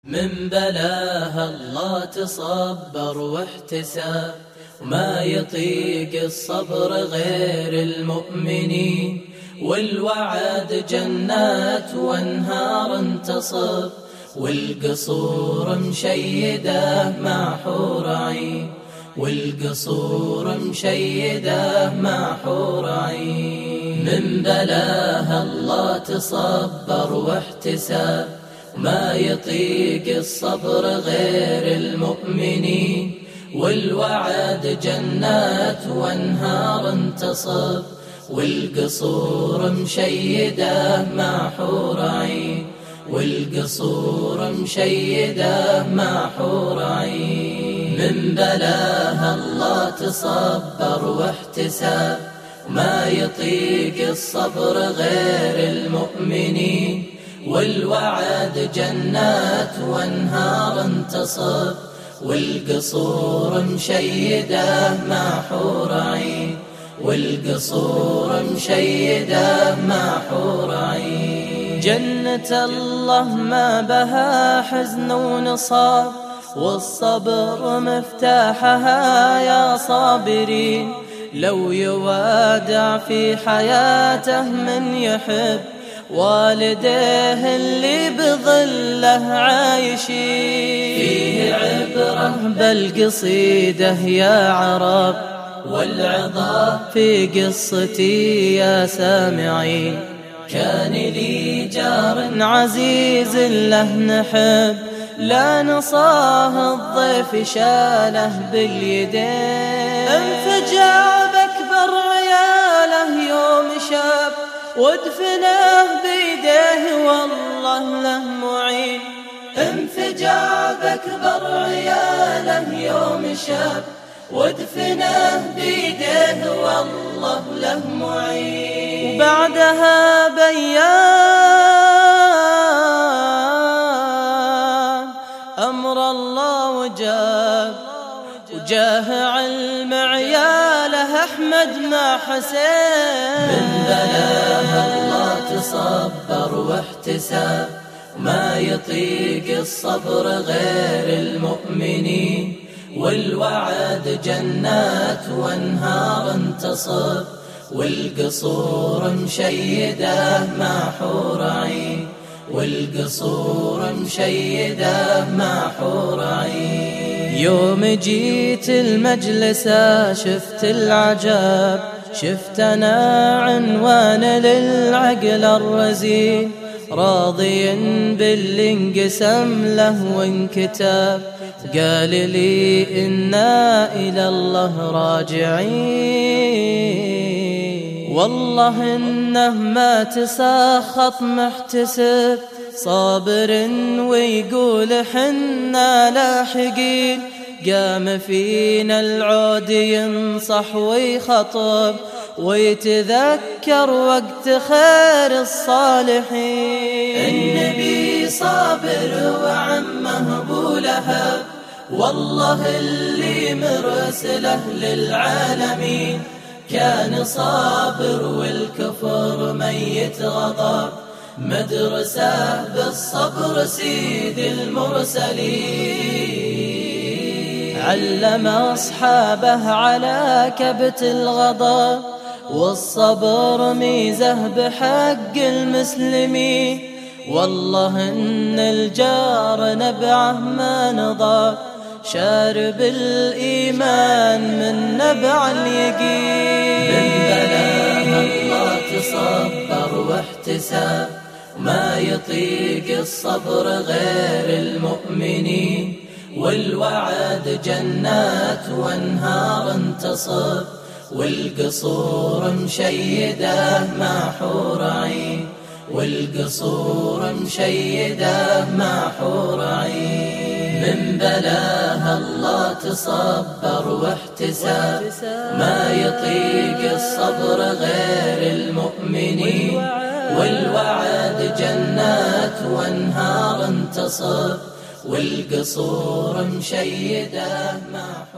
من بلاها الله تصبر واحتساب، وما يطيق الصبر غير المؤمنين، والوعد جنات وانهار تصب، والقصور مشيده مع حور عين، والقصور مشيده مع حور عين. من بلاها الله تصبر واحتساب، ما يطيق الصبر غير المؤمنين، والوعد جنات وانهار تصب، والقصور مشيده مع حور عين، والقصور مشيده مع حور عين. من بلاها الله تصبر واحتساب، ما يطيق الصبر غير المؤمنين، والوعد جنات وانهار تصب، والقصور مشيده مع حور عين، والقصور مشيده مع حور عين. جنة الله ما بها حزن ونصاب، والصبر مفتاحها يا صابرين. لو يوادع في حياته من يحب، والديه اللي بظله عايشين. فيه عبرة بالقصيدة يا عرب، والعظة في قصتي يا سامعين. كان لي جار عزيز له نحب، لا نصاه الضيف شاله باليدين. انفجع بأكبر عياله يوم شاب، وادفنه بيديه والله له معين. انفجع بأكبر عياله يوم شاب، وادفنه بيديه والله له معين. وبعدها بيام أمر الله وجاه علم عياله أحمد مع حسين. من بلاها الله تصبر واحتساب، ما يطيق الصبر غير المؤمنين، والوعد جنات وانهار تصب، والقصور مشيده مع حور عين، والقصور مشيده مع حور عين. يوم جيت المجلسة شفت العجاب، شفت أنا عنوان للعقل الرزين، راضي باللي انقسم له وانكتاب. قال لي إنا إلى الله راجعين، والله إنه ما تسخط محتسب، صابر ويقول حنا لاحقين. قام فينا العود ينصح ويخطب، ويتذكر وقت خير الصالحين. النبي صابر وعمه أبو لهب، والله اللي مرسله للعالمين. كان صابر والكفر ميت غضب، مدرسة بالصبر سيد المرسلين. علم أصحابه على كبت الغضب، والصبر ميزه بحق المسلمين. والله إن الجار نبعه ما نضاب، شارب الإيمان من نبع اليقين. من بلاها الله تصبر واحتساب، ما يطيق الصبر غير المؤمنين، والوعد جنات وانهار تصب، والقصور مشيده مع حور عين، والقصور مشيده مع حور عين. من بلاها الله تصبر واحتساب، ما يطيق الصبر غير المؤمنين، والوعد جنات وانهار تصب، والقصور مشيده مع